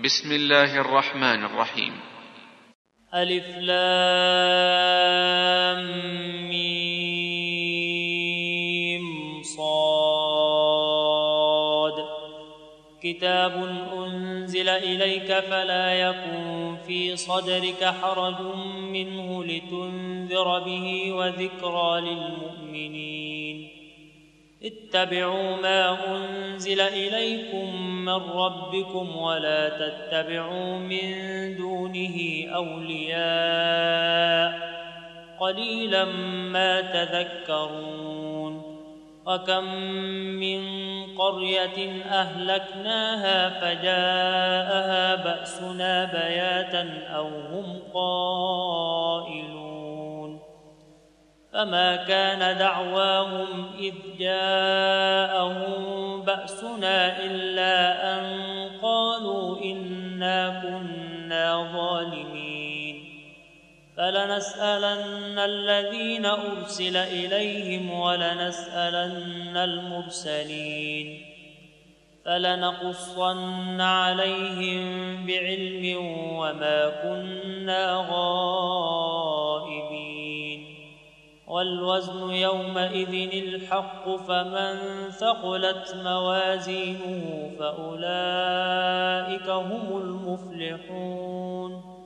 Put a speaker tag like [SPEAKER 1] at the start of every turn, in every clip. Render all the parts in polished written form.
[SPEAKER 1] بسم الله الرحمن الرحيم.
[SPEAKER 2] ألف لام ميم صاد كتاب أنزل إليك فلا يكن في صدرك حرج منه لتنذر به وذكرى للمؤمنين. اتبعوا ما أنزل إليكم من ربكم ولا تتبعوا من دونه أولياء قليلا ما تذكرون. وكم من قرية أهلكناها فجاءها بأسنا بياتا أو هم قائلون. فما كان دعواهم إذ جاءهم بأسنا إلا أن قالوا إنا كنا ظالمين. فلنسألن الذين أرسل إليهم ولنسألن المرسلين. فلنقصن عليهم بعلم وما كنا غائبين. والوزن يومئذ الحق فمن ثقلت موازينه فأولئك هم المفلحون.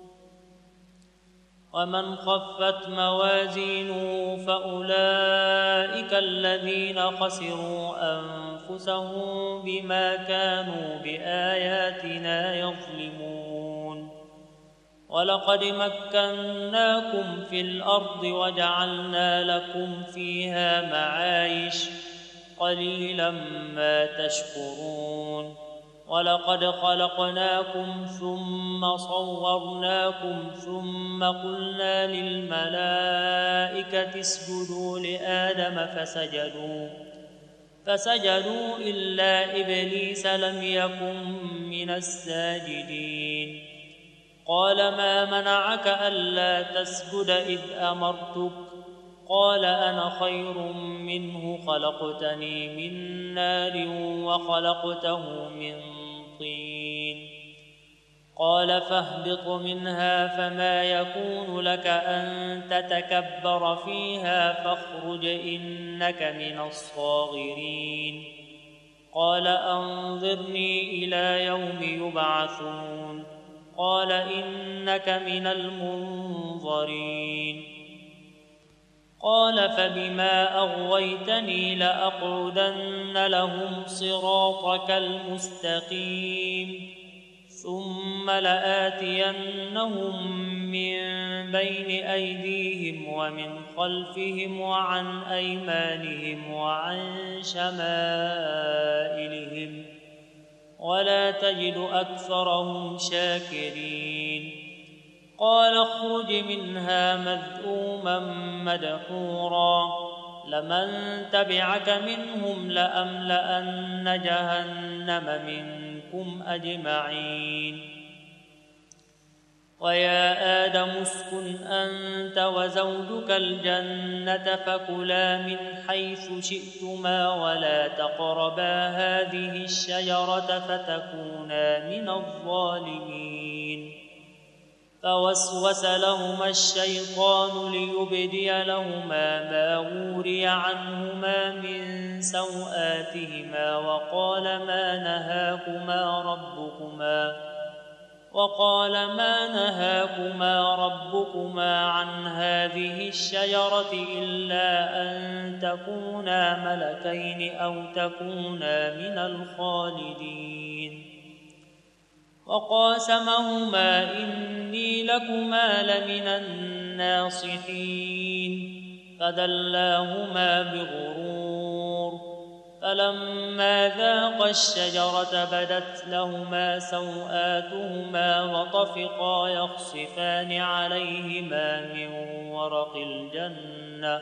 [SPEAKER 2] ومن خفت موازينه فأولئك الذين خسروا أنفسهم بما كانوا بآياتنا يظلمون. ولقد مكناكم في الأرض وجعلنا لكم فيها معايش قليلا ما تشكرون. ولقد خلقناكم ثم صورناكم ثم قلنا للملائكة اسجدوا لآدم فسجدوا إلا إبليس لم يكن من الساجدين. قال ما منعك ألا تسجد إذ أمرتك؟ قال أنا خير منه خلقتني من نار وخلقته من طين. قال فاهبط منها فما يكون لك أن تتكبر فيها فاخرج إنك من الصاغرين. قال أنظرني إلى يوم يبعثون. قال إنك من المنظرين. قال فبما أغويتني لأقعدن لهم صراطك المستقيم ثم لآتينهم من بين أيديهم ومن خلفهم وعن أيمانهم وعن شمائلهم ولا تجد أكثرهم شاكرين. قال اخرج منها مذءوما مدحورا لمن تبعك منهم لأملأن جهنم منكم أجمعين. ويا آدم اسكن أنت وزوجك الجنة فكلا من حيث شئتما ولا تقربا هذه الشجرة فتكونا من الظالمين. فوسوس لهما الشيطان ليبدي لهما ما وري عنهما من سوآتهما وقال ما نهاكما ربكما عن هذه الشجرة إلا أن تكونا ملكين أو تكونا من الخالدين. وقاسمهما إني لكما لمن الناصحين فدلاهما بغرور. فلما ذاقا الشجرة بدت لهما سوآتهما وطفقا يخصفان عليهما من ورق الجنة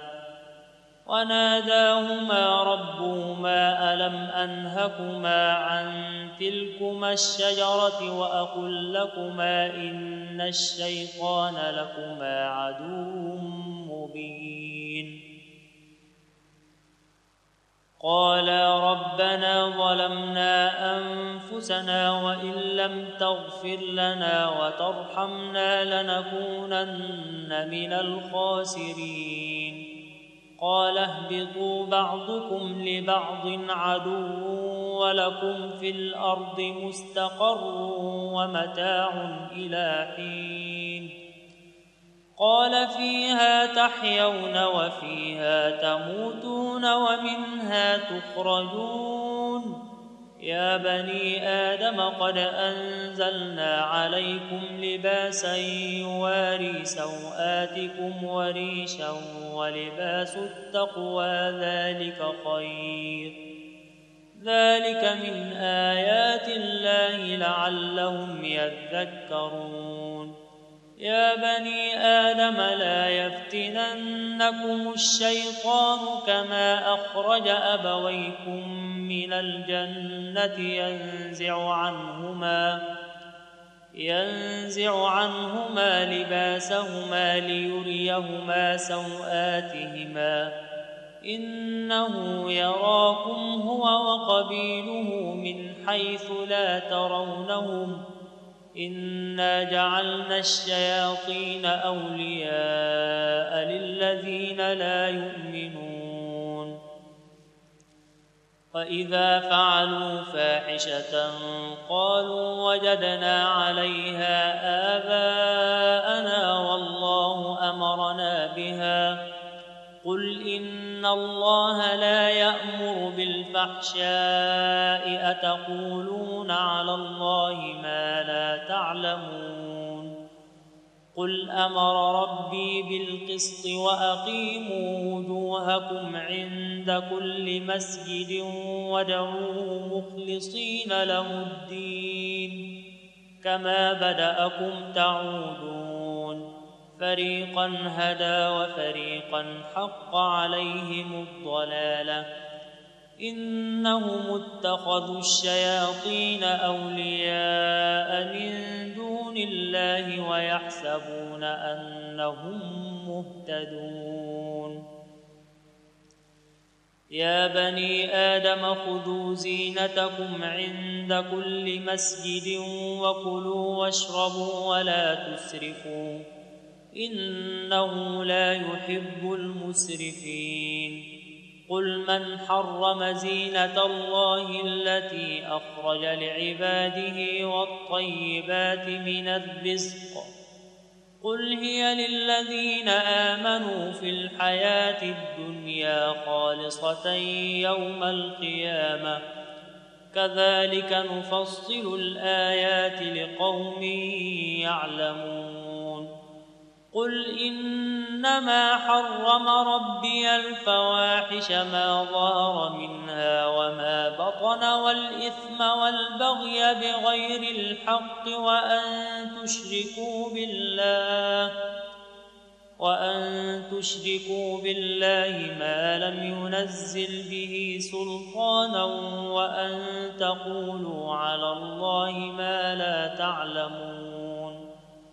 [SPEAKER 2] وناداهما ربهما ألم أنهكما عن تلكما الشجرة وأقل لكما إن الشيطان لكما عدو مبين. قالا ربنا ظلمنا أنفسنا وإن لم تغفر لنا وترحمنا لنكونن من الخاسرين قال اهبطوا بعضكم لبعض عدو ولكم في الأرض مستقر ومتاع إلى حين قال فيها تحيون وفيها تموتون ومنها تخرجون يا بني آدم قد أنزلنا عليكم لباسا يواري سوآتكم وريشا ولباس التقوى ذلك خير ذلك من آيات الله لعلهم يذكرون يا بني آدم لا يفتننكم الشيطان كما أخرج أبويكم من الجنة ينزع عنهما لباسهما ليريهما سوآتهما إنه يراكم هو وقبيله من حيث لا ترونهم إنا جعلنا الشياطين أولياء للذين لا يؤمنون وإذا فعلوا فاحشة قالوا وجدنا عليها آباءنا والله أمرنا بها قل إن الله لا يأمر بالفحشاء أتقولون على الله ما لا تعلمون قل أمر ربي بالقسط وأقيموا وجوهكم عند كل مسجد وادعوه مخلصين له الدين كما بدأكم تعودون فريقا هدى وفريقا حق عليهم الضلالة إنهم اتخذوا الشياطين أولياء من دون الله ويحسبون أنهم مهتدون يا بني آدم خذوا زينتكم عند كل مسجد وكلوا واشربوا ولا تسرفوا إنه لا يحب المسرفين قل من حرم زينة الله التي أخرج لعباده والطيبات من الرزق قل هي للذين آمنوا في الحياة الدنيا خالصة يوم القيامة كذلك نفصل الآيات لقوم يعلمون قل إنما حرم ربي الفواحش ما ظهر منها وما بطن والإثم والبغي بغير الحق وأن تشركوا بالله ما لم ينزل به سلطانا وأن تقولوا على الله ما لا تعلمون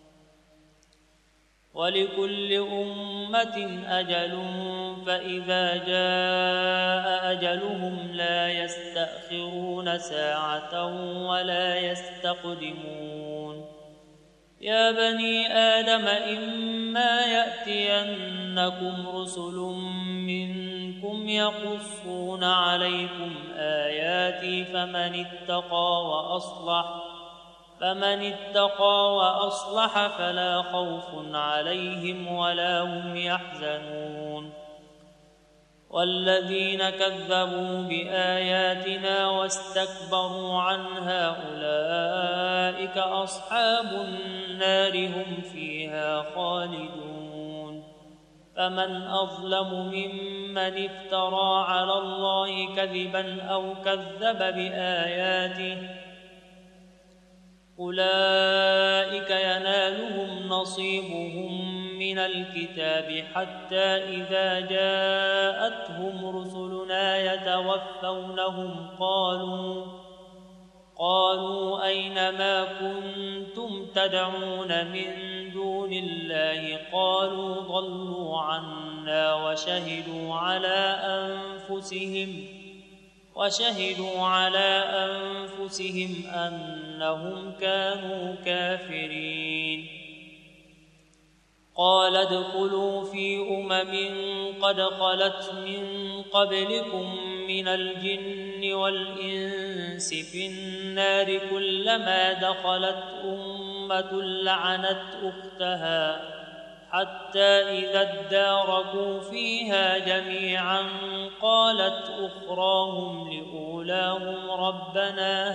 [SPEAKER 2] ولكل أمة أجل فإذا جاء أجلهم لا يستأخرون ساعة ولا يستقدمون يا بني آدم إما يأتينكم رسل منكم يقصون عليكم آياتي فمن اتقى وأصلح فلا خوف عليهم ولا هم يحزنون والذين كذبوا بآياتنا واستكبروا عنها أولئك أصحاب النار هم فيها خالدون فمن أظلم ممن افترى على الله كذبا أو كذب بآياته أولئك ينالهم نصيبهم من الكتاب حتى إذا جاءتهم رسلنا يتوفونهم قالوا أين ما كنتم تدعون من دون الله قالوا ضلوا عنا وشهدوا على أنفسهم وشهدوا على أنفسهم أنهم كانوا كافرين. قال ادخلوا في قد خلت من قبلكم من الجن والإنس في النار كلما دخلت أمة لعنت أختها حتى إذا اداركوا فيها جميعا قالت أخراهم لأولاهم ربنا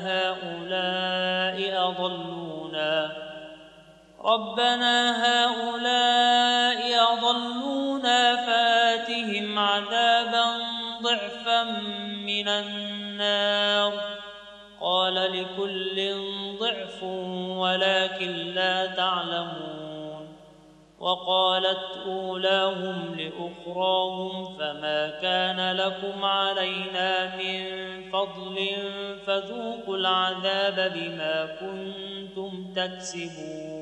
[SPEAKER 2] هؤلاء أضلونا فآتهم عذابا ضعفا من النار. قال لكل ضعف ولكن لا تعلمون. وقالت أولاهم لأخراهم فما كان لكم علينا من فضل فذوقوا العذاب بما كنتم تكسبون.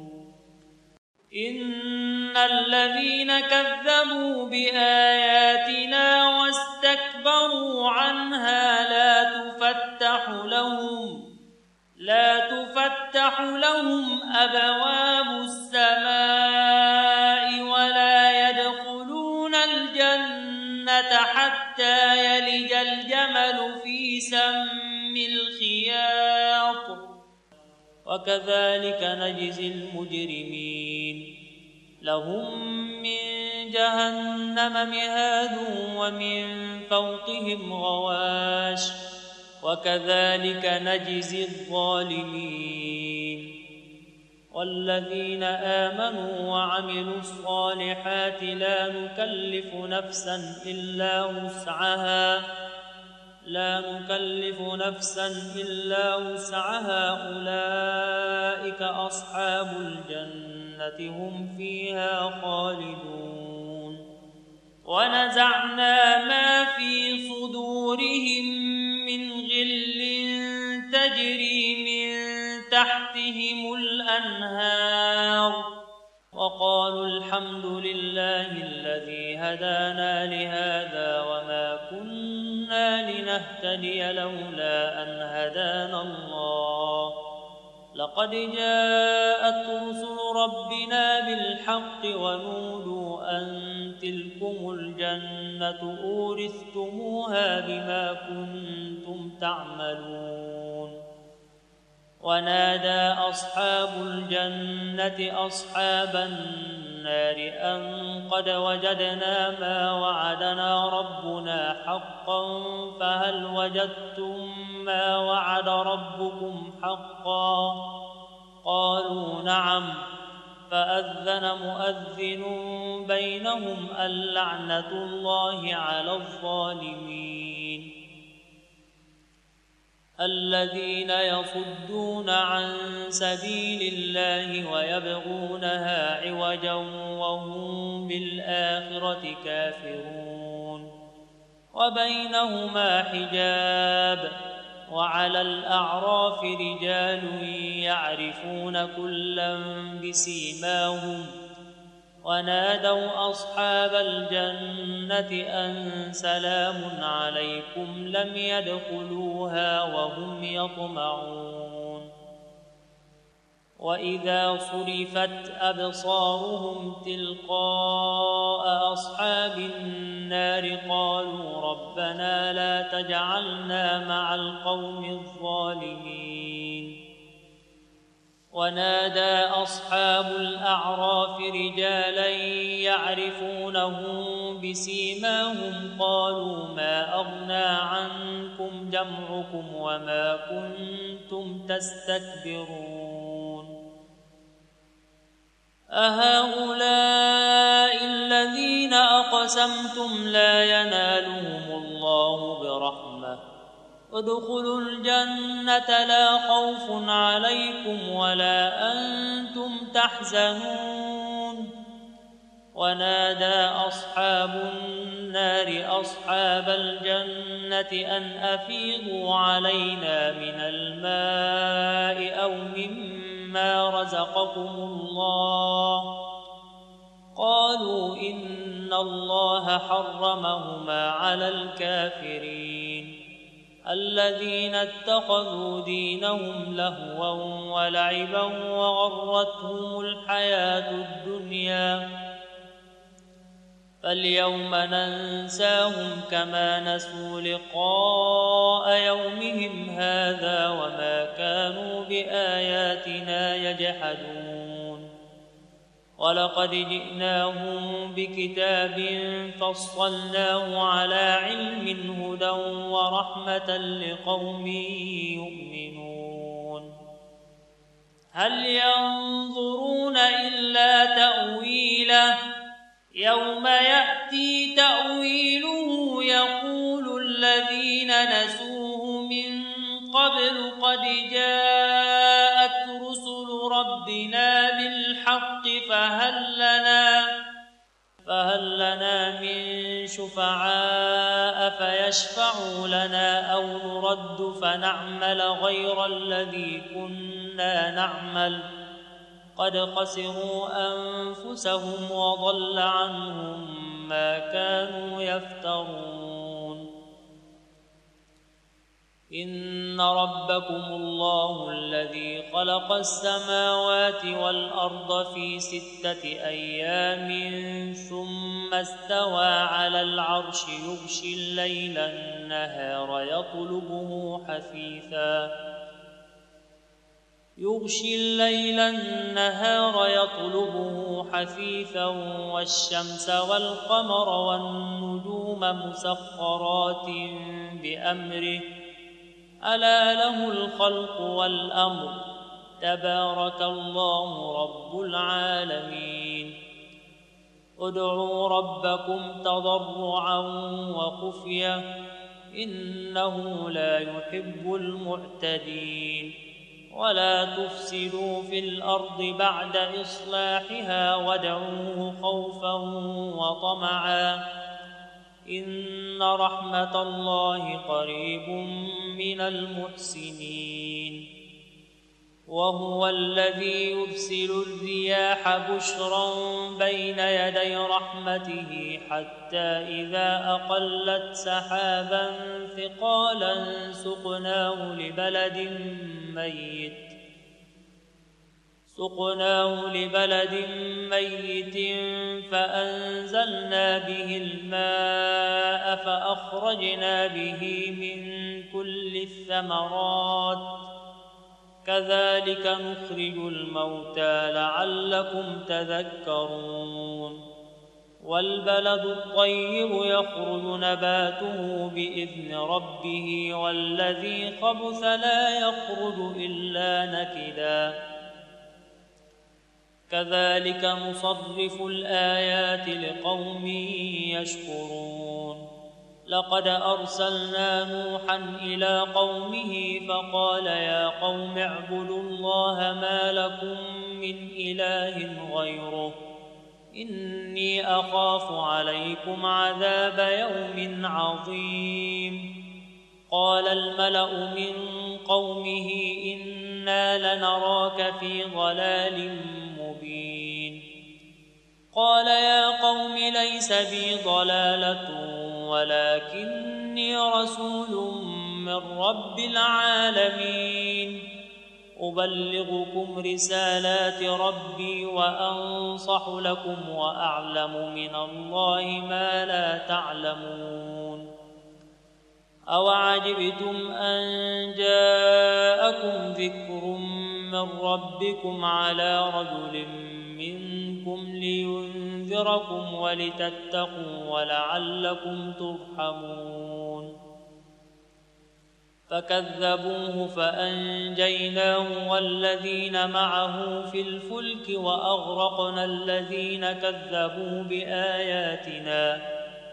[SPEAKER 2] إن الذين كذبوا بآياتنا واستكبروا عنها لا تفتح لهم أبواب السماء ولا يدخلون الجنة حتى يلج الجمل في سم الخياط وكذلك نجزي المجرمين. لهم من جهنم مهاد ومن فوقهم غواش وكذلك نجزي الظالمين. والذين آمنوا وعملوا الصالحات لا نكلف نفسا إلا وسعها أولئك أصحاب الجنة هم فيها خالدون. ونزعنا ما في صدورهم من غل تجري من تحتهم الأنهار وقالوا الحمد لله الذي هدانا لهذا وما كنا لنهتدي لولا أن هدانا الله. لقد جاءت رسل ربنا بالحق ونودوا أن تلكم الجنة أورثتموها بما كنتم تعملون. ونادى أصحاب الجنة أصحاب النار أن قد وجدنا ما وعدنا ربنا حقا فهل وجدتم ما وعد ربكم حقا؟ قالوا نعم. فأذن مؤذن بينهم اللعنة الله على الظالمين. الذين يصدون عن سبيل الله ويبغونها عوجا وهم بالآخرة كافرون. وبينهما حجاب. وعلى الأعراف رجال يعرفون كلا بسيماهم ونادوا أصحاب الجنة أن سلام عليكم لم يدخلوها وهم يطمعون. وإذا صرفت أبصارهم تلقاء أصحاب النار قالوا ربنا لا تجعلنا مع القوم الظالمين. ونادى أصحاب الأعراف رجالا يعرفونهم بسيماهم قالوا ما أغنى عنكم جمعكم وما كنتم تستكبرون. أهؤلاء الذين أقسمتم لا ينالهم الله برحمة ادخلوا الجنة لا خوف عليكم ولا أنتم تحزنون. ونادى أصحاب النار أصحاب الجنة أن أفيضوا علينا من الماء أو مما رزقكم الله. قالوا إن الله حرمهما على الكافرين. الذين اتخذوا دينهم لهوا ولعبا وغرتهم الحياة الدنيا فاليوم ننساهم كما نسوا لقاء يومهم هذا وما كانوا بآياتنا يجحدون ولقد جئناهم بكتاب فصلناه على علم هدى ورحمة لقوم يؤمنون هل ينظرون إلا تأويله يوم يأتي تأويله يقول الذين نسوه من قبل قد جاءت رسل ربنا بالحق فهل لنا من شفعاء فيشفعوا لنا أو نرد فنعمل غير الذي كنا نعمل قد خسروا أنفسهم وضل عنهم ما كانوا يفترون إن ربكم الله الذي خلق السماوات والأرض في 6 أيام ثم استوى على العرش يغشي الليل النهار يطلبه حثيثا والشمس والقمر والنجوم مسخرات بأمره ألا له الخلق والأمر تبارك الله رب العالمين ادعوا ربكم تضرعا وخفية إنه لا يحب المعتدين ولا تفسدوا في الأرض بعد إصلاحها وادعوه خوفا وطمعا إن رحمة الله قريب من المحسنين وهو الذي يرسل الرياح بشرا بين يدي رحمته حتى إذا أقلت سحابا ثقالا سقناه لبلد ميت فأنزلنا به الماء فأخرجنا به من كل الثمرات كذلك نخرج الموتى لعلكم تذكرون والبلد الطيب يخرج نباته بإذن ربه والذي خبث لا يخرج إلا نكدا كذلك نصرف الآيات لقوم يشكرون لقد أرسلنا نوحا إلى قومه فقال يا قوم اعبدوا الله ما لكم من إله غيره إني أخاف عليكم عذاب يوم عظيم قال الملأ من قومه إنا لنراك في ضلال مبين قال يا قوم ليس بي ضلالة ولكني رسول من رب العالمين أبلغكم رسالات ربي وأنصح لكم وأعلم من الله ما لا تعلمون أوعجبتم أن جاءكم ذكر من ربكم على رجل منكم لينذركم ولتتقوا ولعلكم ترحمون فكذبوه فأنجيناه والذين معه في الفلك وأغرقنا الذين كذبوا بآياتنا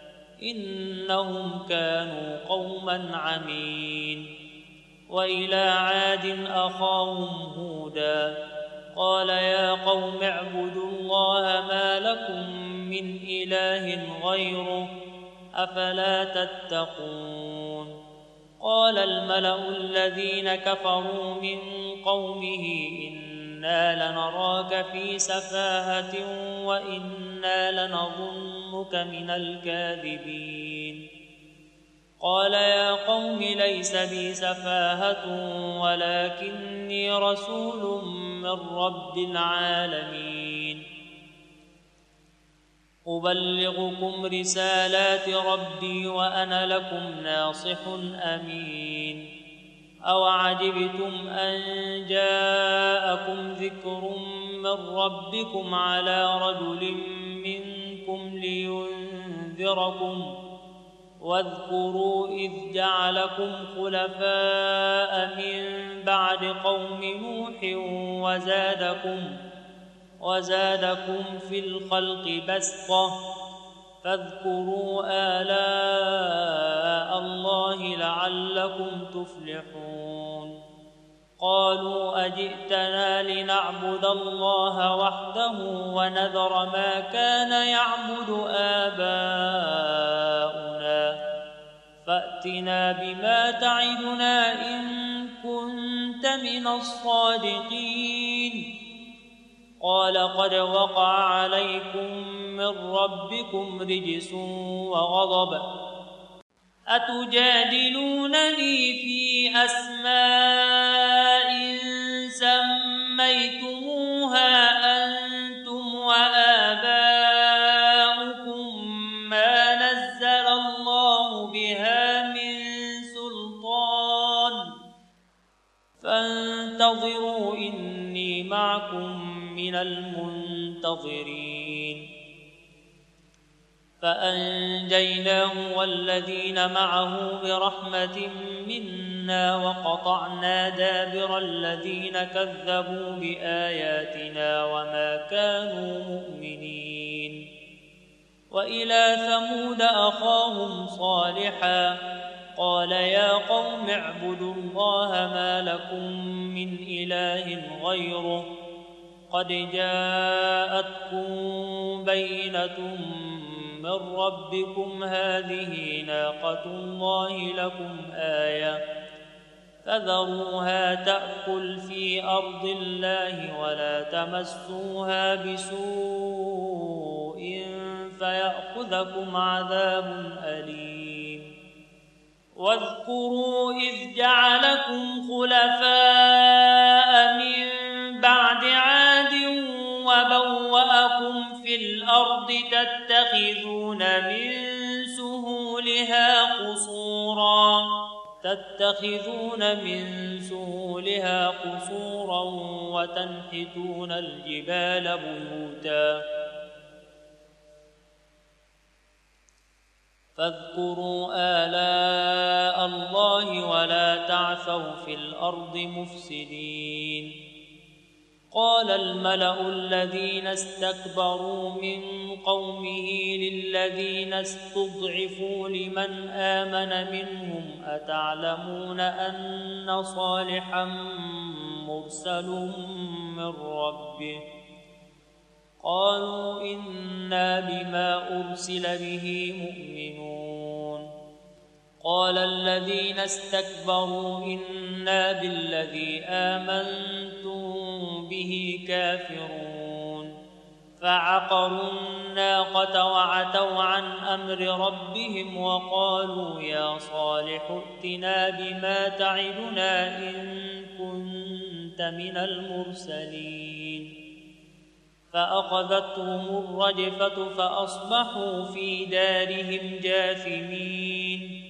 [SPEAKER 2] إنهم كانوا قوما عمين وإلى عاد أخاهم هودا قال يا قوم اعبدوا الله ما لكم من إله غيره أفلا تتقون قال الملأ الذين كفروا من قومه إنا لنراك في سفاهة وإنا لنظنك من الكاذبين قال يا قوم ليس بي سفاهة ولكني رسول من رب العالمين أبلغكم رسالات ربي وأنا لكم ناصح أمين أوعجبتم أن جاءكم ذكر من ربكم على رجل منكم لينذركم واذكروا إذ جعلكم خلفاء من بعد قوم نوح وزادكم في الخلق بسطة فاذكروا آلاء الله لعلكم تفلحون قالوا أجئتنا لنعبد الله وحده ونذر ما كان يعبد آباؤنا فأتنا بما تعدنا إن كنت من الصادقين قال قد وقع عليكم من ربكم رجس وغضب أتجادلونني في أسماء سميتموها أنتم وآباؤكم ما نزل الله بها من سلطان فانتظروا إني معكم من المنتظرين فأنجيناه والذين معه برحمة منا وقطعنا دابر الذين كذبوا بآياتنا وما كانوا مؤمنين وإلى ثمود أخاهم صالحا قال يا قوم اعبدوا الله ما لكم من إله غيره قد جاءتكم بينة من ربكم هذه ناقة الله لكم آية فذروها تأكل في أرض الله ولا تمسوها بسوء فيأخذكم عذاب أليم واذكروا إذ جعلكم خلفاء من بعد عاد وبوأكم في الأرض تتخذون من سهولها قصورا وتنحتون الجبال بيوتا فاذكروا آلاء الله ولا تعثوا في الأرض مفسدين قال الملأ الذين استكبروا من قومه للذين استضعفوا لمن آمن منهم أتعلمون أن صالحا مرسل من ربه قالوا إنا بما أرسل به مؤمنون قال الذين استكبروا إنا بالذي آمنتم به كافرون فعقروا الناقة وعتوا عن أمر ربهم وقالوا يا صالح ائتنا بما تعدنا إن كنت من المرسلين فأخذتهم الرجفة فأصبحوا في دارهم جاثمين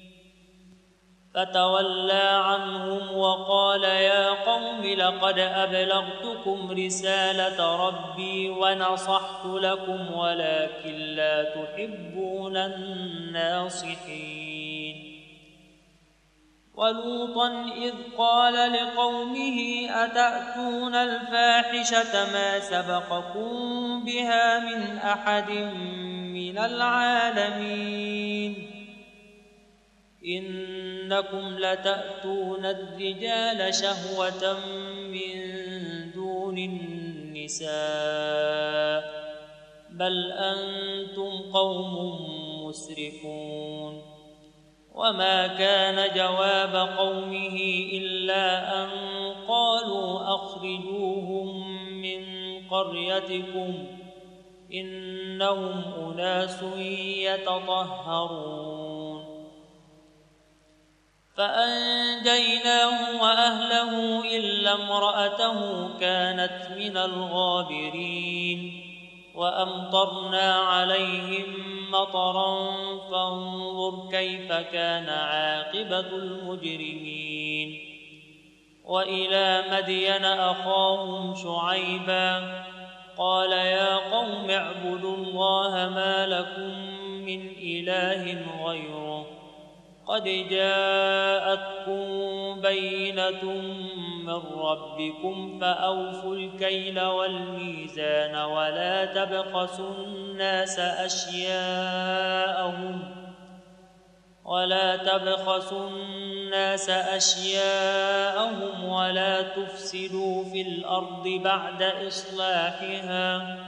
[SPEAKER 2] فتولى عنهم وقال يا قوم لقد أبلغتكم رسالة ربي ونصحت لكم ولكن لا تحبون الناصحين ولوطا إذ قال لقومه أتأتون الفاحشة ما سبقكم بها من أحد من العالمين إنكم لتأتون الرجال شهوة من دون النساء بل أنتم قوم مسرفون وما كان جواب قومه إلا أن قالوا أخرجوهم من قريتكم إنهم أناس يتطهرون فأنجيناه وأهله إلا امرأته كانت من الغابرين وأمطرنا عليهم مطرا فانظر كيف كان عاقبة المجرمين وإلى مدين أخاهم شعيبا قال يا قوم اعبدوا الله ما لكم من إله غيره قد جاءتكم بينة من ربكم فأوفوا الكيل والميزان ولا تبخسوا الناس أشياءهم ولا تفسدوا في الأرض بعد إصلاحها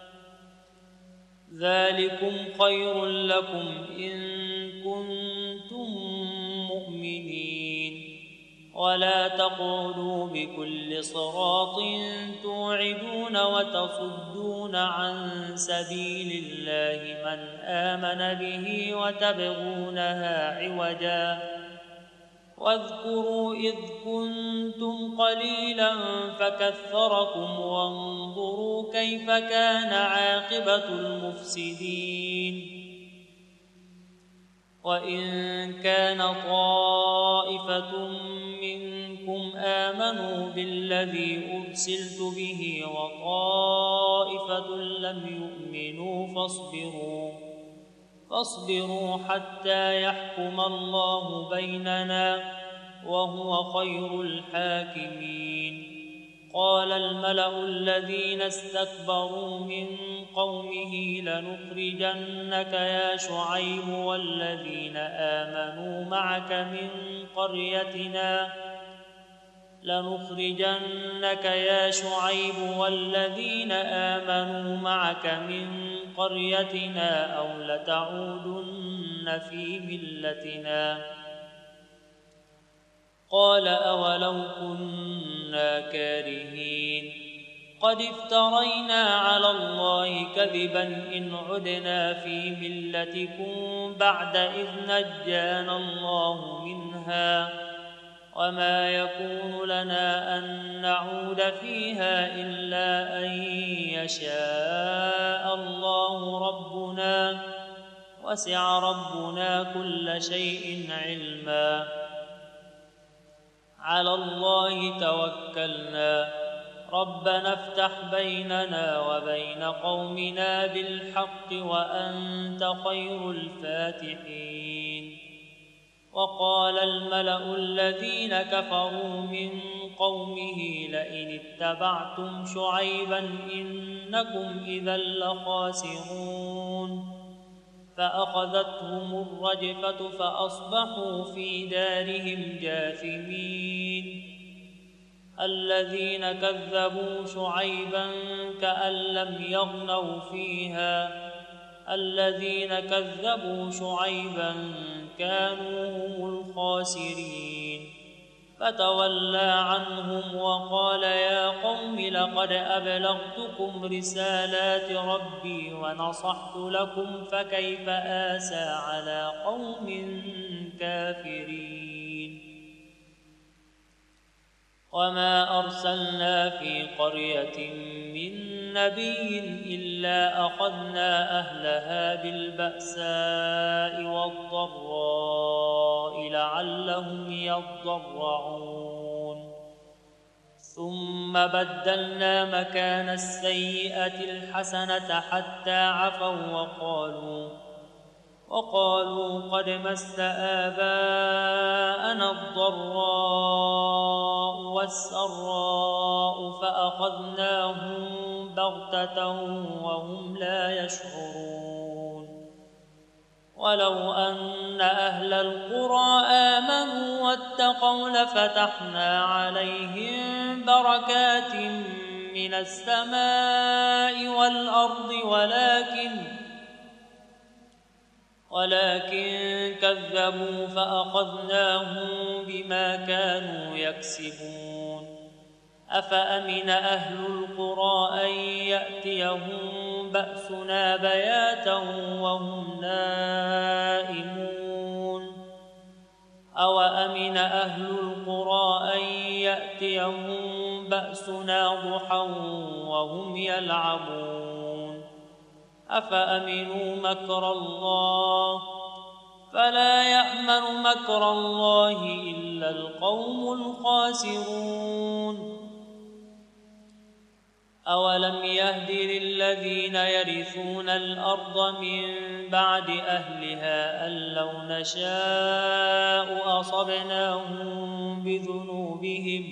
[SPEAKER 2] ذلكم خير لكم إن كنتم مؤمنين ولا تقعدوا بكل صراط توعدون وتصدون عن سبيل الله من آمن به وتبغونها عوجا واذكروا إذ كنتم قليلا فكثركم وانظروا كيف كان عاقبة المفسدين وإن كان طائفة منكم آمنوا بالذي أرسلت به وطائفة لم يؤمنوا فاصبروا حتى يحكم الله بيننا وهو خير الحاكمين قال الملأ الذين استكبروا من قومه لنخرجنك يا شعيب والذين آمنوا معك من قريتنا أو لتعودن في ملتنا قال أولو كنا كارهين قد افترينا على الله كذبا إن عدنا في ملتكم بعد إذ نجانا الله منها وما يكون لنا أن نعود فيها إلا أن يشاء الله ربنا وسع ربنا كل شيء علما على الله توكلنا ربنا افتح بيننا وبين قومنا بالحق وأنت خير الفاتحين وقال الملأ الذين كفروا من قومه لئن اتبعتم شعيبا إنكم إذا لخاسرون فأخذتهم الرجفة فأصبحوا في دارهم جاثمين الذين كذبوا شعيبا كأن لم يغنوا فيها الذين كذبوا شعيبا كانوا هم الخاسرين فتولى عنهم وقال يا قوم لقد أبلغتكم رسالات ربي ونصحت لكم فكيف آسى على قوم كافرين وما أرسلنا في قرية من نبي إلا أخذنا أهلها بالبأساء والضراء لعلهم يضرعون ثم بدلنا مكان السيئة الحسنة حتى عفوا وقالوا قد مس آباءنا الضراء والسراء فأخذناهم بغتة وهم لا يشعرون ولو أن أهل القرى آمنوا واتقوا لفتحنا عليهم بركات من السماء والأرض ولكن كذبوا فأخذناهم بما كانوا يكسبون أفأمن أهل القرى أن يأتيهم بأسنا بياتا وهم نائمون أوأمن أهل القرى أن يأتيهم بأسنا ضحى وهم يلعبون أفأمنوا مكر الله فلا يأمن مكر الله إلا القوم الخاسرون أولم يهد للذين يرثون الأرض من بعد أهلها أن لو نشاء أصبناهم بذنوبهم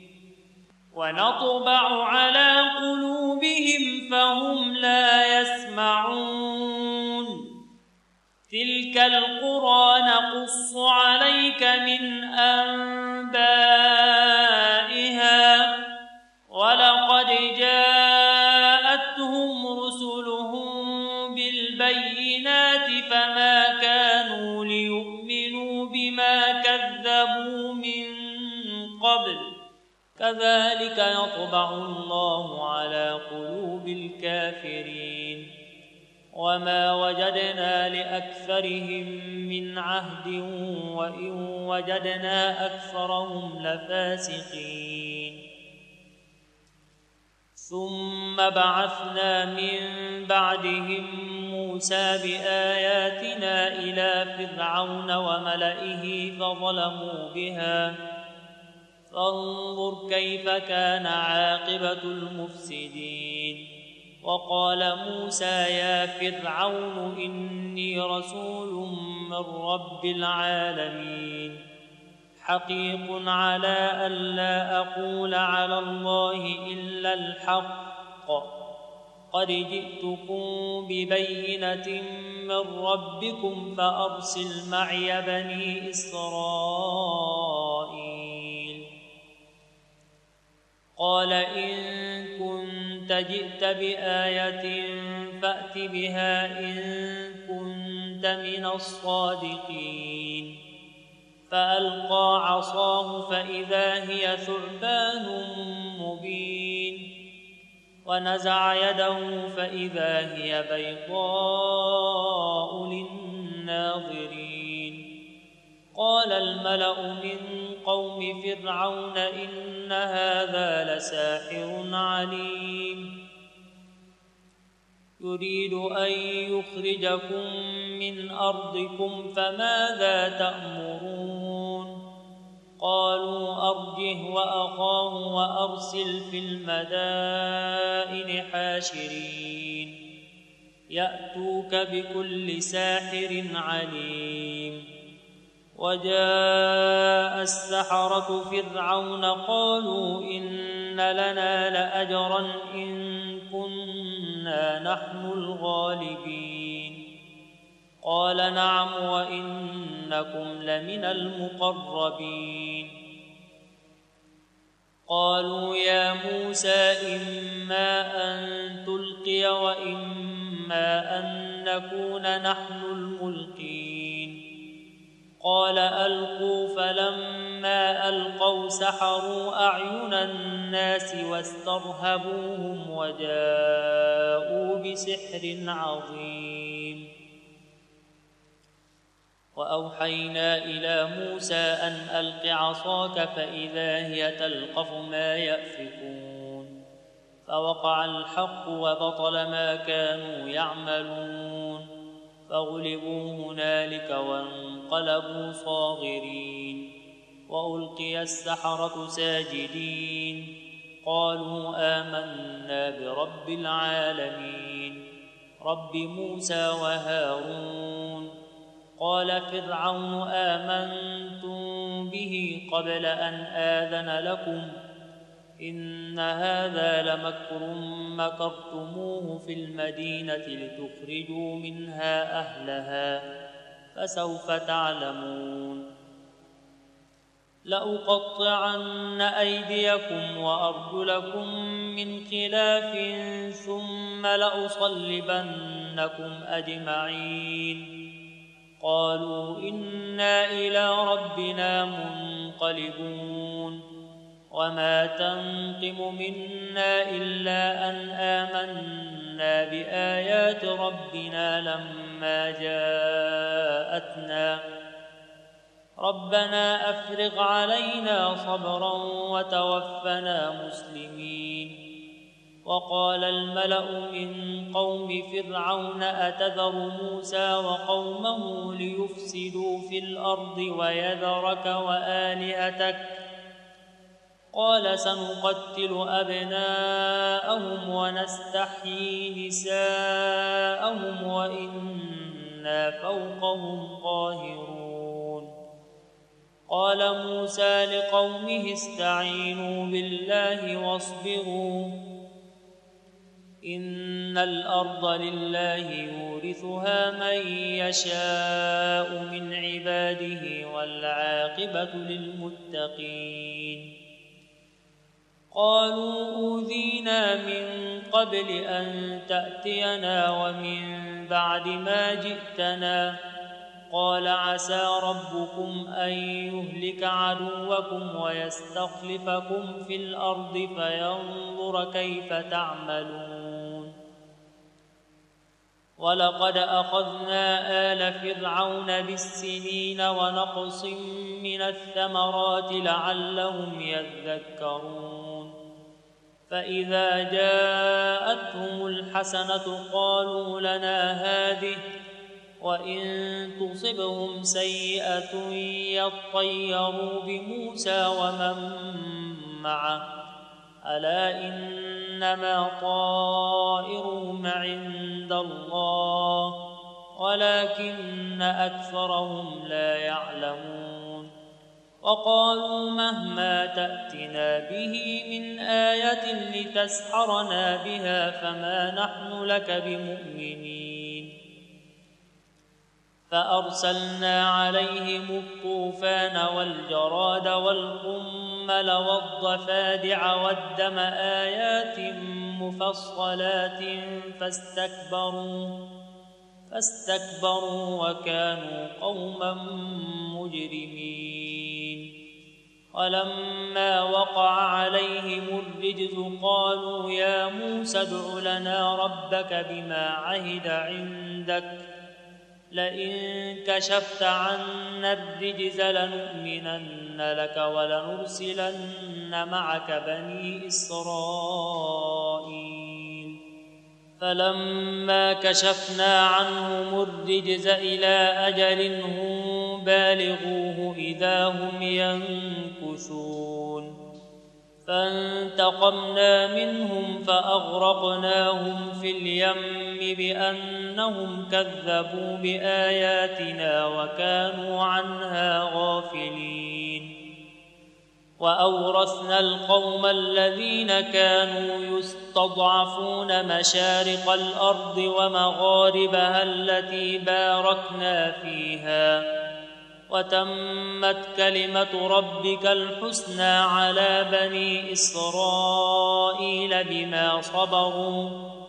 [SPEAKER 2] ونطبع على قلوبهم فهم لا يسمعون تلك القرى نقص عليك من أنبائها ولقد جاءتهم رسلهم بالبينات فما كانوا ليؤمنوا بما كذبوا من قبل كذلك يطبع الله على قلوب الكافرين وما وجدنا لأكثرهم من عهد وإن وجدنا أكثرهم لفاسقين ثم بعثنا من بعدهم موسى بآياتنا إلى فرعون وملئه فظلموا بها فانظر كيف كان عاقبة المفسدين وقال موسى يا فرعون إني رسول من رب العالمين حقيق على ألا أقول على الله إلا الحق قد جئتكم ببينة من ربكم فأرسل معي بني إسرائيل قال إن كنت جئت بآية فأت بها إن كنت من الصادقين فألقى عصاه فإذا هي ثعبان مبين ونزع يده فإذا هي بيضاء للناظرين قال الملأ من قوم فرعون إن هذا لساحر عليم يريد أن يخرجكم من أرضكم فماذا تأمرون قالوا أرجه وأخاه وأرسل في المدائن حاشرين يأتوك بكل ساحر عليم وجاء السحرة فرعون قالوا إن لنا لأجرا إن كنا نحن الغالبين قال نعم وإنكم لمن المقربين قالوا يا موسى إما أن تلقي وإما أن نكون نحن الملقين قال ألقوا فلما ألقوا سحروا أعين الناس واسترهبوهم وجاءوا بسحر عظيم وأوحينا إلى موسى أن ألق عصاك فإذا هي تلقف ما يأفكون فوقع الحق وبطل ما كانوا يعملون فغلبوا هنالك وانقلبوا صاغرين وألقي السحرة ساجدين قالوا آمنا برب العالمين رب موسى وهارون قال فرعون آمنتم به قبل أن آذن لكم إن هذا لمكر مكرتموه في المدينة لتخرجوا منها أهلها فسوف تعلمون لأقطعن أيديكم وأرجلكم من خلاف ثم لأصلبنكم أجمعين قالوا إنا إلى ربنا منقلبون وما تنقم منا إلا أن آمنا بآيات ربنا لما جاءتنا ربنا أفرغ علينا صبرا وتوفنا مسلمين. وقال الملأ من قوم فرعون أتذر موسى وقومه ليفسدوا في الأرض ويذرك وآلهتك؟ قال سنقتل أبناءهم ونستحيي نساءهم وإنا فوقهم قاهرون. قال موسى لقومه استعينوا بالله واصبروا إن الأرض لله يورثها من يشاء من عباده والعاقبة للمتقين. قالوا أوذينا من قبل أن تأتينا ومن بعد ما جئتنا. قال عسى ربكم أن يهلك عدوكم ويستخلفكم في الأرض فينظر كيف تعملون. ولقد أخذنا آل فرعون بالسنين ونقص من الثمرات لعلهم يذكرون. فإذا جاءتهم الحسنة قالوا لنا هذه وإن تصبهم سيئة يطيروا بموسى ومن معه ألا إنما طائرهم عند الله ولكن أكثرهم لا يعلمون. وقالوا مهما تأتنا به من آية لتسحرنا بها فما نحن لك بمؤمنين. فأرسلنا عليهم الطوفان والجراد والقمل والضفادع والدم آيات مفصلات فاستكبروا وكانوا قوما مجرمين. ولما وقع عليهم الرجز قالوا يا موسى ادع لنا ربك بما عهد عندك لئن كشفت عنا الرجز لنؤمنن لك ولنرسلن معك بني إسرائيل. فلما كشفنا عنهم الرجز إلى أجل هم بالغوه إذا هم ينكثون. فانتقمنا منهم فأغرقناهم في اليم بأنهم كذبوا بآياتنا وكانوا عنها غافلين. وأورثنا القوم الذين كانوا يستضعفون مشارق الأرض ومغاربها التي باركنا فيها وتمت كلمة ربك الحسنى على بني إسرائيل بما صبروا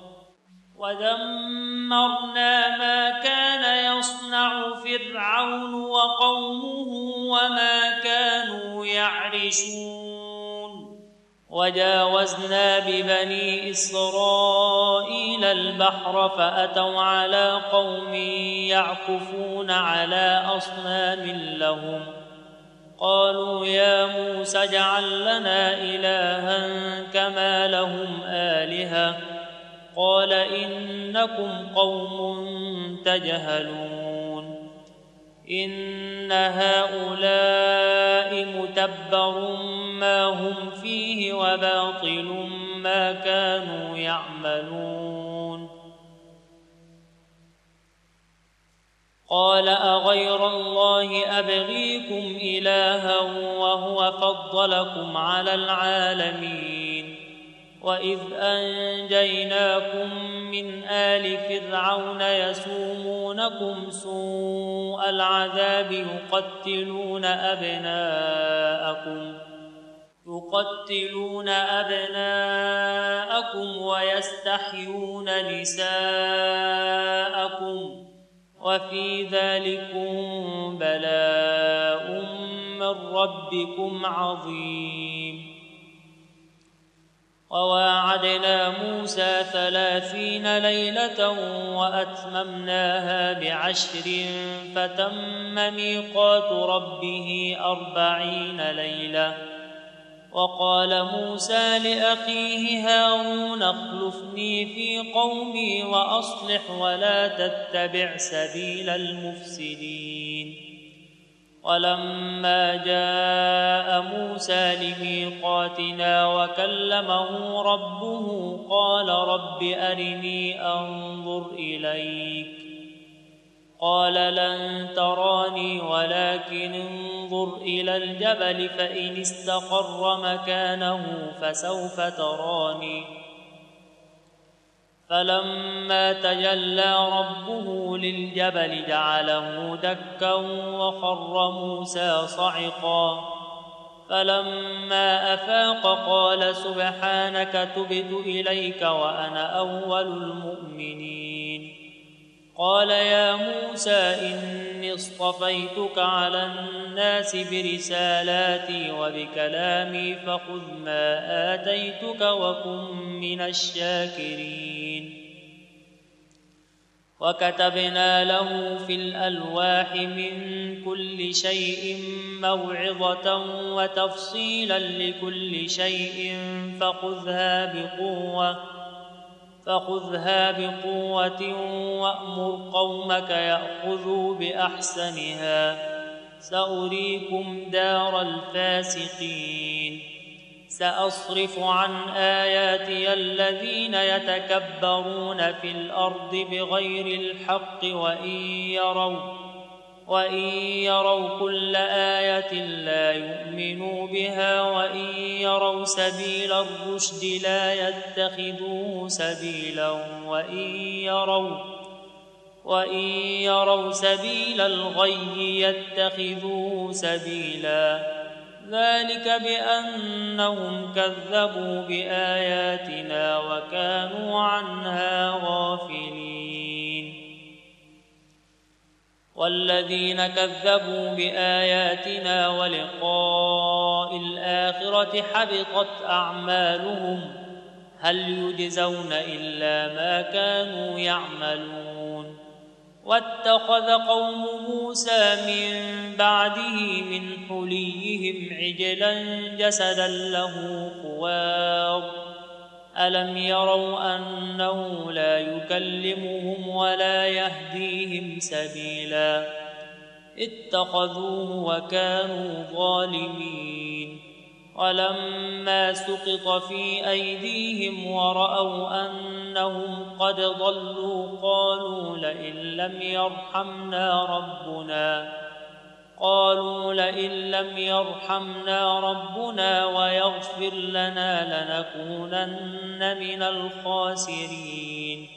[SPEAKER 2] ودمرنا ما كان يصنع فرعون وقومه وما كانوا يعرشون. وجاوزنا ببني إسرائيل البحر فأتوا على قوم يعكفون على أصنام لهم قالوا يا موسى اجعل لنا إلها كما لهم آلهة قال إنكم قوم تجهلون. إن هؤلاء متبر ما هم فيه وباطل ما كانوا يعملون. قال أغير الله أبغيكم إلها وهو فضلكم على العالمين. وإذ أنجيناكم من آل فرعون يسومونكم سوء العذاب يقتلون أبناءكم ويستحيون نساءكم وفي ذلكم بلاء من ربكم عظيم. وواعدنا موسى 30 ليلة وأتممناها ب10 فتم ميقات ربه 40 ليلة. وقال موسى لأخيه هارون اخلفني في قومي وأصلح ولا تتبع سبيل المفسدين. ولما جاء موسى لميقاتنا وكلمه ربه قال رب أرني أنظر إليك. قال لن تراني ولكن انظر إلى الجبل فإن استقر مكانه فسوف تراني. فلما تجلى ربه للجبل جعله دكا وخر موسى صعقا. فلما أفاق قال سبحانك تبت إليك وأنا أول المؤمنين. قال يا موسى إني اصطفيتك على الناس برسالاتي وبكلامي فخذ ما آتيتك وكن من الشاكرين. وكتبنا له في الألواح من كل شيء موعظة وتفصيلا لكل شيء فخذها بقوة وأمر قومك يأخذوا بأحسنها سأريكم دار الفاسقين. سأصرف عن آياتي الذين يتكبرون في الأرض بغير الحق وإن يروا كل آية لا يؤمنوا بها وإن يروا سبيل الرشد لا يتخذوه سبيلا وإن يروا سبيل الغي يتخذوه سبيلا. ذلك بأنهم كذبوا بآياتنا وكانوا عنها غافلين. والذين كذبوا بآياتنا ولقاء الآخرة حبطت أعمالهم هل يجزون إلا ما كانوا يعملون. واتخذ قوم موسى من بعده من حليهم عجلا جسدا له خوار ألم يروا أنه لا يكلمهم ولا يهديهم سبيلا. اتخذوه وكانوا ظالمين. ولما سقط في أيديهم ورأوا أنهم قد ضلوا قالوا لئن لم يرحمنا ربنا ويغفر لنا لنكونن من الخاسرين.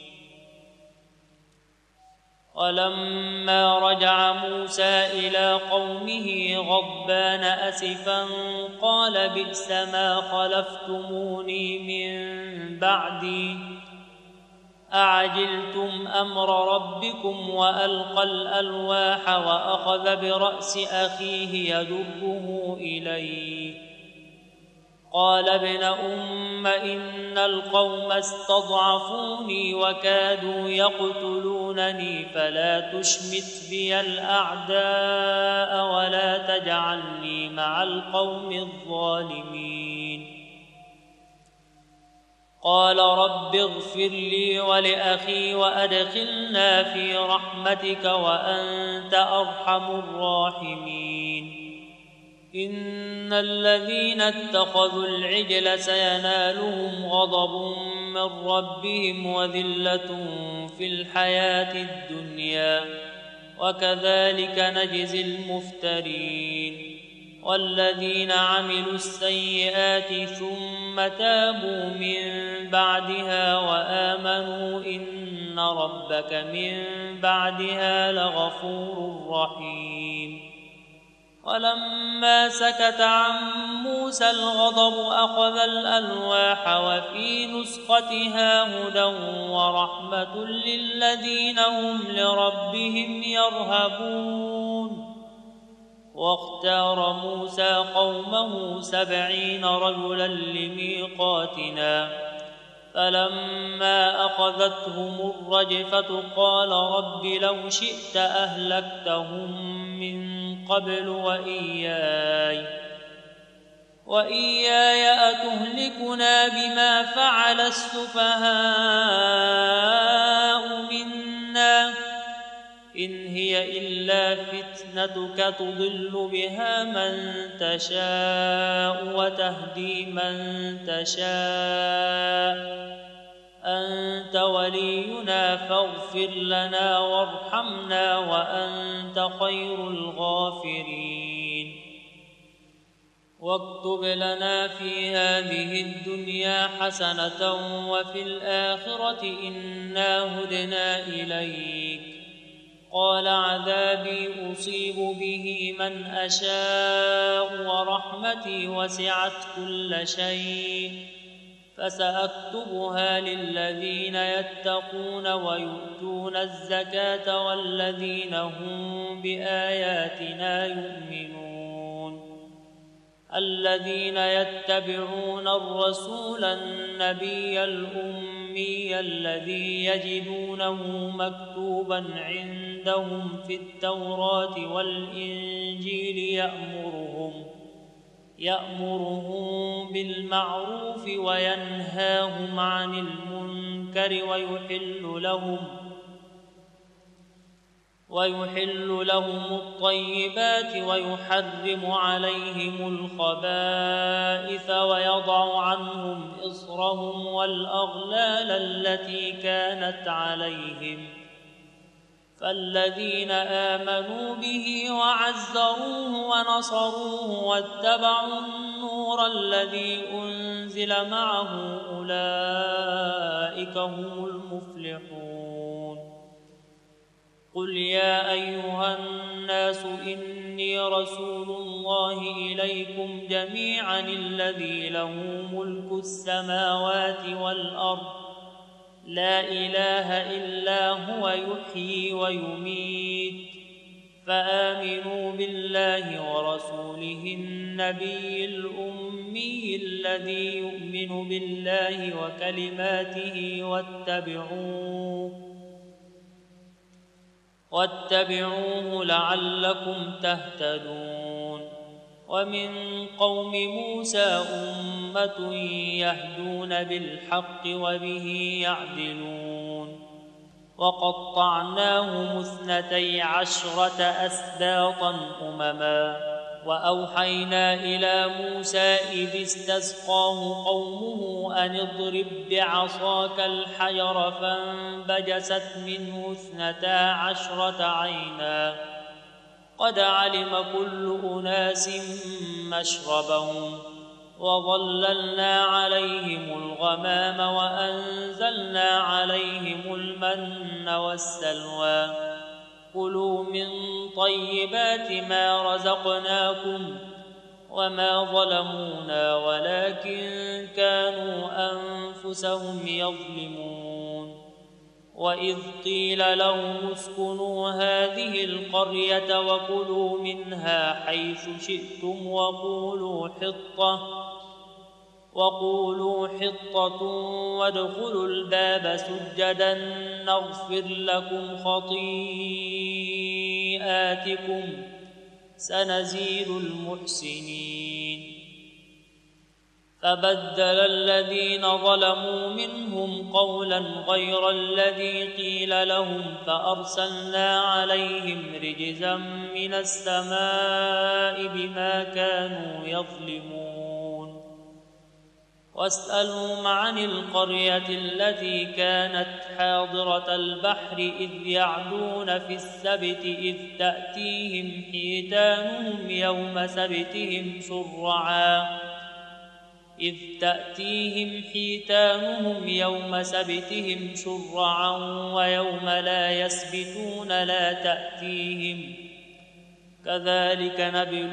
[SPEAKER 2] ولما رجع موسى إلى قومه غضبان أسفا قال بئس ما خلفتموني من بعدي أعجلتم أمر ربكم. وألقى الألواح وأخذ برأس أخيه يجره إليه. قال ابن أم إن القوم استضعفوني وكادوا يقتلونني فلا تشمت بي الأعداء ولا تجعلني مع القوم الظالمين. قال رب اغفر لي ولأخي وأدخلنا في رحمتك وأنت أرحم الراحمين. إن الذين اتخذوا العجل سينالهم غضب من ربهم وذلة في الحياة الدنيا وكذلك نجزي المفترين. والذين عملوا السيئات ثم تابوا من بعدها وآمنوا إن ربك من بعدها لغفور رحيم. ولما سكت عن موسى الغضب أخذ الألواح وفي نسختها هدى ورحمة للذين هم لربهم يرهبون. واختار موسى قومه 70 رجلا لميقاتنا فلما أخذتهم الرجفة قال رب لو شئت أهلكتهم من قبل وإياي أتهلكنا بما فعل السفهاء منا إن هي إلا فتنتك تضل بها من تشاء وتهدي من تشاء أنت ولينا فاغفر لنا وارحمنا وأنت خير الغافرين واكتب لنا في هذه الدنيا حسنة وفي الآخرة إنا هدنا إليك قال عذابي أصيب به من أشاء ورحمتي وسعت كل شيء فسأكتبها للذين يتقون ويؤتون الزكاة والذين هم بآياتنا يؤمنون الذين يتبعون الرسول النبي الأمي الذي يجدونه مكتوبا عندهم في التوراة والإنجيل يأمرهم بالمعروف وينهاهم عن المنكر ويحل لهم الطيبات ويحرم عليهم الخبائث ويضع عنهم إصرهم والأغلال التي كانت عليهم فالذين آمنوا به وعزروه ونصروه واتبعوا النور الذي أنزل معه أولئك هم المفلحون قل يا أيها الناس إني رسول الله إليكم جميعا الذي له ملك السماوات والأرض لا إله إلا هو يحيي ويميت فآمنوا بالله ورسوله النبي الأمي الذي يؤمن بالله وكلماته واتبعوه لعلكم تهتدون ومن قوم موسى أمة يهدون بالحق وبه يعدلون وقطعناهم 12 أسباطا أمما وأوحينا إلى موسى إذ استسقاه قومه أن اضرب بعصاك الحجر فانبجست منه 12 عينا قد علم كل أناس مشربهم وظللنا عليهم الغمام وأنزلنا عليهم المن والسلوى كلوا من طيبات ما رزقناكم وما ظلمونا ولكن كانوا أنفسهم يظلمون وإذ قيل لهم اسكنوا هذه القرية وكلوا منها حيث شئتم وقولوا حطة وادخلوا الباب سجدا نغفر لكم خطيئاتكم سنزيد المحسنين فبدل الذين ظلموا منهم قولا غير الذي قيل لهم فأرسلنا عليهم رجزا من السماء بما كانوا يظلمون واسألهم عن القرية التي كانت حاضرة البحر إذ يعدون في السبت إذ تأتيهم حيتانهم يوم سبتهم شرعا ويوم لا يسبتون لا تأتيهم كذلك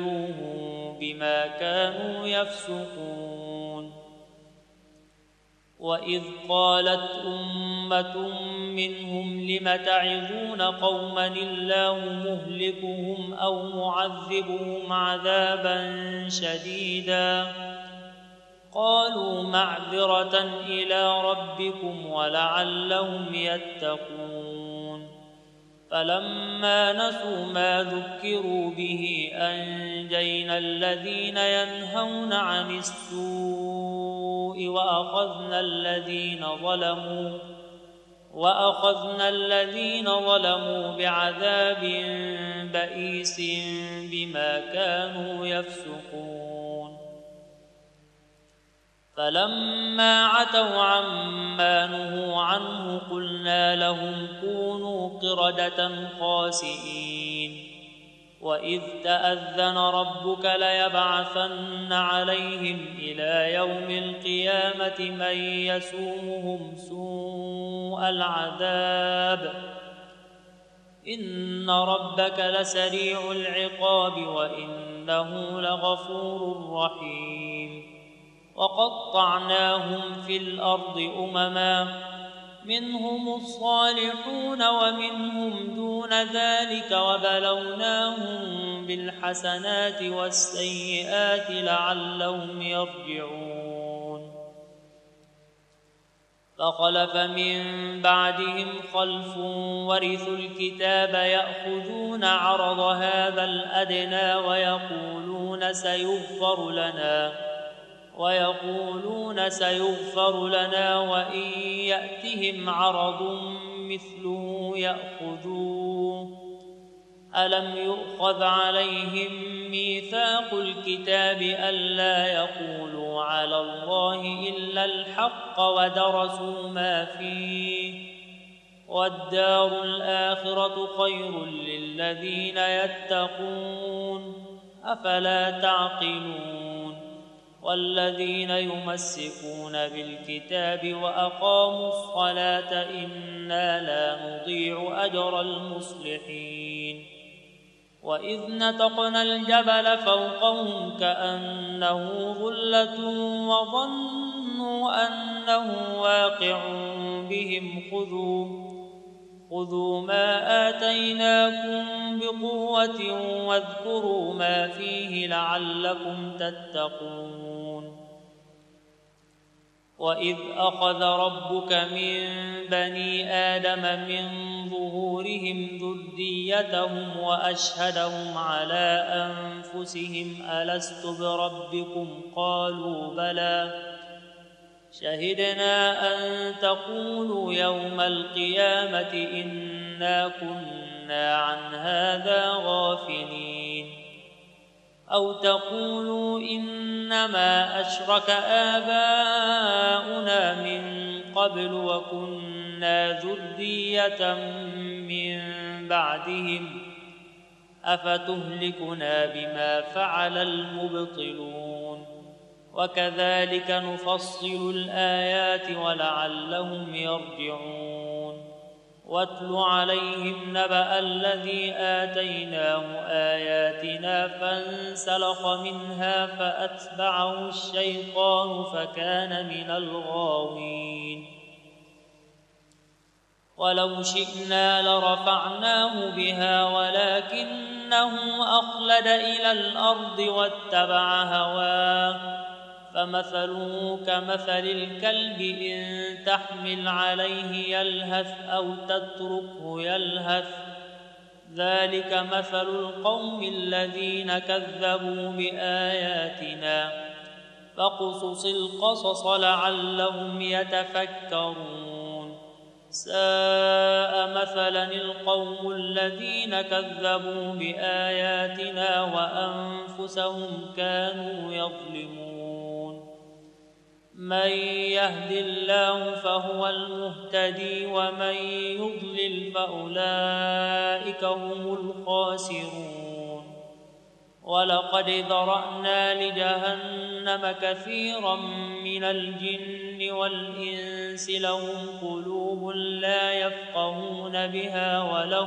[SPEAKER 2] نبلوهم بما كانوا يفسقون وإذ قالت أمة منهم لم تعظون قوما الله مهلكهم أو معذبهم عذابا شديدا قالوا معذرة إلى ربكم ولعلهم يتقون فلما نسوا ما ذكروا به أنجينا الذين ينهون عن السوء وأخذنا الذين ظلموا بعذاب بئيس بما كانوا يفسقون فلما عتوا عما نهوا عنه قلنا لهم كونوا قردة خاسئين وإذ تأذن ربك ليبعثن عليهم إلى يوم القيامة من يسومهم سوء العذاب إن ربك لسريع العقاب وإنه لغفور رحيم وقطعناهم في الأرض أمما منهم الصالحون ومنهم دون ذلك وبلوناهم بالحسنات والسيئات لعلهم يرجعون فخلف من بعدهم خلف ورثوا الكتاب يأخذون عرض هذا الأدنى ويقولون سيغفر لنا وإن يأتهم عرض مثله يأخذوه ألم يؤخذ عليهم ميثاق الكتاب ألا يقولوا على الله إلا الحق ودرسوا ما فيه والدار الآخرة خير للذين يتقون أفلا تعقلون والذين يمسكون بالكتاب وأقاموا الصلاة إنا لا نضيع أجر المصلحين وإذ نتقنا الجبل فوقهم كأنه ظلة وظنوا أنه واقع بهم خذوا ما آتيناكم بقوة واذكروا ما فيه لعلكم تتقون وإذ أخذ ربك من بني آدم من ظهورهم ذريتهم وأشهدهم على أنفسهم ألست بربكم قالوا بلى شهدنا أن تقولوا يوم القيامة إنا كنا عن هذا غافلين أو تقولوا إنما أشرك آباؤنا من قبل وكنا ذرية من بعدهم أفتهلكنا بما فعل المبطلون وكذلك نفصل الآيات ولعلهم يرجعون واتل عليهم نبأ الذي آتيناه آياتنا فانسلخ منها فأتبعه الشيطان فكان من الغاوين ولو شئنا لرفعناه بها ولكنه أخلد إلى الأرض واتبع هواه فمثله كمثل الكلب إن تحمل عليه يلهث أو تتركه يلهث ذلك مثل القوم الذين كذبوا بآياتنا فاقصص القصص لعلهم يتفكرون ساء مثلا القوم الذين كذبوا بآياتنا وأنفسهم كانوا يظلمون من يهد الله فهو المهتدي ومن يضلل فأولئك هم الخاسرون ولقد ذرأنا لجهنم كثيرا من الجن والإنس لهم قلوب لا يفقهون بها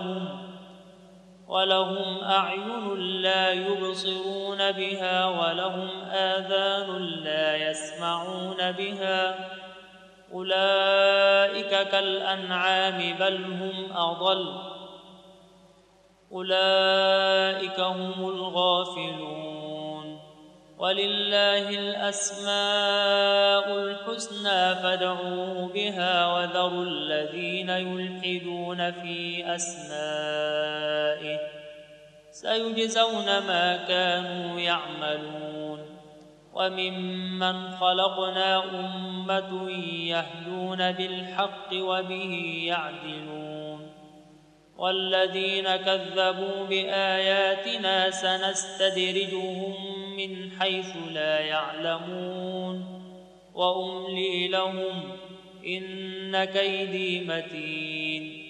[SPEAKER 2] ولهم أعين لا يبصرون بها ولهم آذان لا يسمعون بها أولئك كالأنعام بل هم أضل أولئك هم الغافلون ولله الأسماء الحسنى فادعوه بها وذروا الذين يلحدون في أسمائه سيجزون ما كانوا يعملون وممن خلقنا أمة يهدون بالحق وبه يعدلون والذين كذبوا بآياتنا سنستدرجهم من حيث لا يعلمون وأملي لهم إن كيدي متين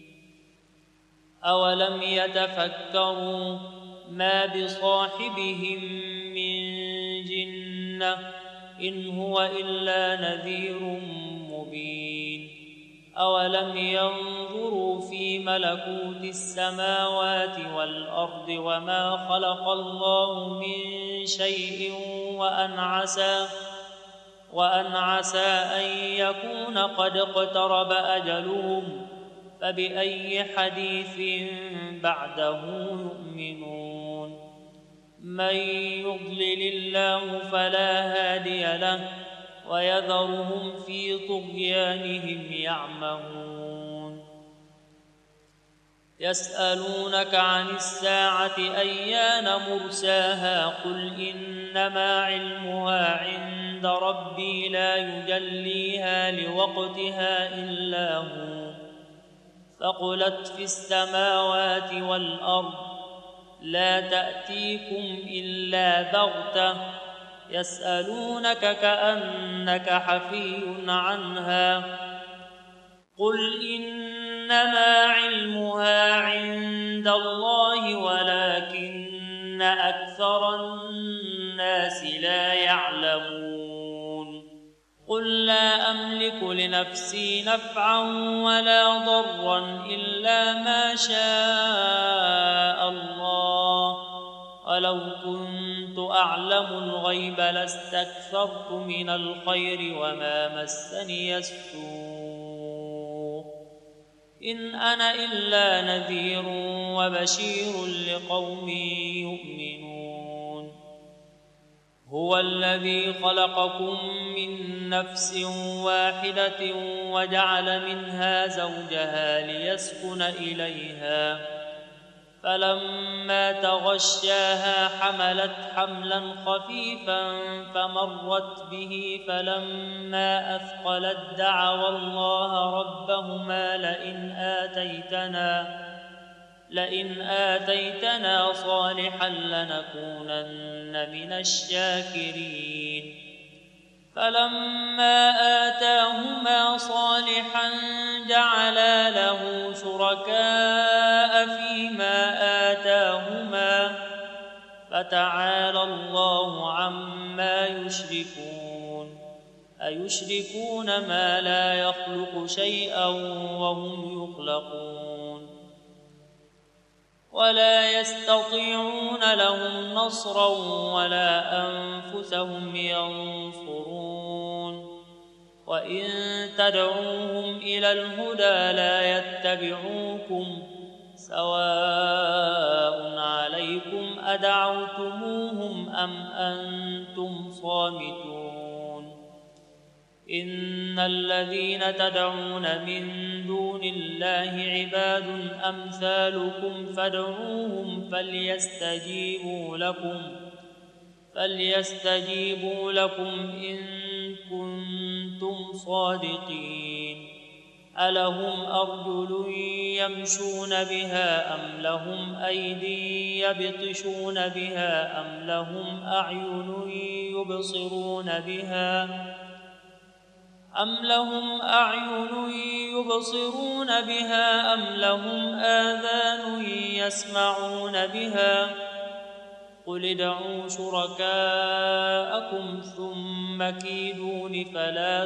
[SPEAKER 2] أولم يتفكروا ما بصاحبهم من جنة إن هو إلا نذير مبين أولم ينظروا في ملكوت السماوات والأرض وما خلق الله من شيء وأن عسى أن يكون قد اقترب أجلهم فبأي حديث بعده يؤمنون من يضلل الله فلا هادي له ويذرهم في طغيانهم يعمهون يسألونك عن الساعة أيان مرساها قل إنما علمها عند ربي لا يجليها لوقتها إلا هو ثقلت في السماوات والأرض لا تأتيكم إلا بغتة يسألونك كأنك حفي عنها قل إنما علمها عند الله ولكن أكثر الناس لا يعلمون قل لا أملك لنفسي نفعا ولا ضرا إلا ما شاء الله ولو كنت أعلم الغيب لاستكثرت من الخير وما مسني السوء إن أنا إلا نذير وبشير لقوم يؤمنون هو الذي خلقكم من نفس واحدة وجعل منها زوجها ليسكن إليها فلما تغشاها حملت حملا خفيفا فمرت به فلما أثقلت دعوا الله ربهما لئن آتيتنا صالحا لنكونن من الشاكرين فلما آتاهما صالحا جعلا له شركاء فيما آتاهما فتعالى الله عما يشركون أيشركون ما لا يخلق شيئا وهم يخلقون ولا يستطيعون لهم نصرا ولا أنفسهم ينصرون وإن تدعوهم إلى الهدى لا يتبعوكم سواء عليكم أدعوتموهم أم أنتم صامتون إن الذين تدعون من دون الله عباد أمثالكم فادعوهم فليستجيبوا لكم إن كنتم صادقين ألهم أرجل يمشون بها أم لهم أيدي يبطشون بها أم لهم أعين يبصرون بها أم لهم آذان يسمعون بها قل ادعوا شركاءكم ثم كيدون فلا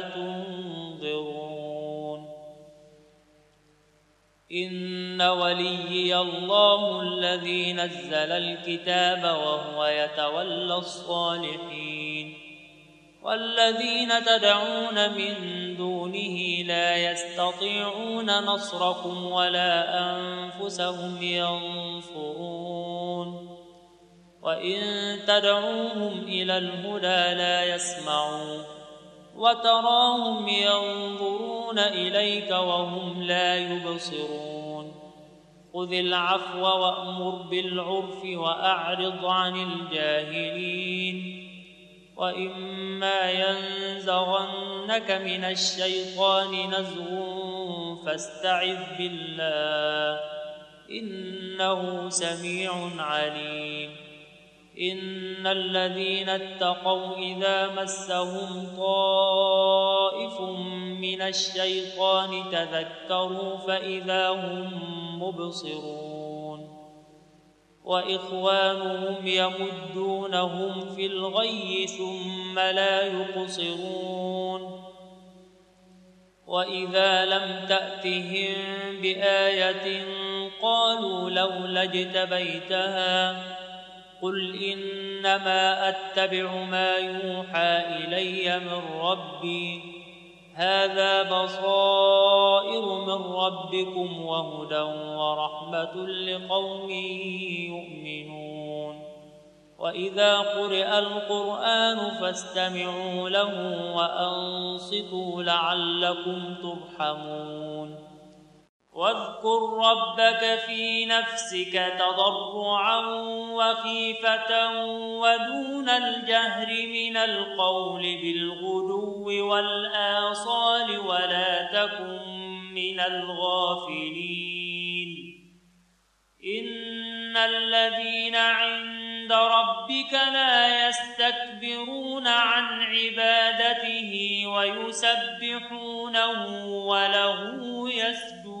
[SPEAKER 2] تنظرون إن وليي الله الذي نزل الكتاب وهو يتولى الصالحين والذين تدعون من دونه لا يستطيعون نصركم ولا أنفسهم ينصرون وإن تدعوهم إلى الهدى لا يسمعون وتراهم ينظرون إليك وهم لا يبصرون خذ العفو وأمر بالعرف وأعرض عن الجاهلين وإما ينزغنك من الشيطان نزغ فاستعذ بالله إنه سميع عليم إن الذين اتقوا إذا مسهم طائف من الشيطان تذكروا فإذا هم مبصرون وإخوانهم يمدونهم في الغي ثم لا يقصرون وإذا لم تأتهم بآية قالوا لولا اجتبيتها قل إنما أتبع ما يوحى إلي من ربي هذا بصائر من ربكم وهدى ورحمة لقوم يؤمنون وإذا قرئ القرآن فاستمعوا له وأنصتوا لعلكم ترحمون واذكر ربك في نفسك تضرعا وخيفة ودون الجهر من القول بالغدو والآصال ولا تكن من الغافلين إن الذين عند ربك لا يستكبرون عن عبادته ويسبحونه وله يسجدون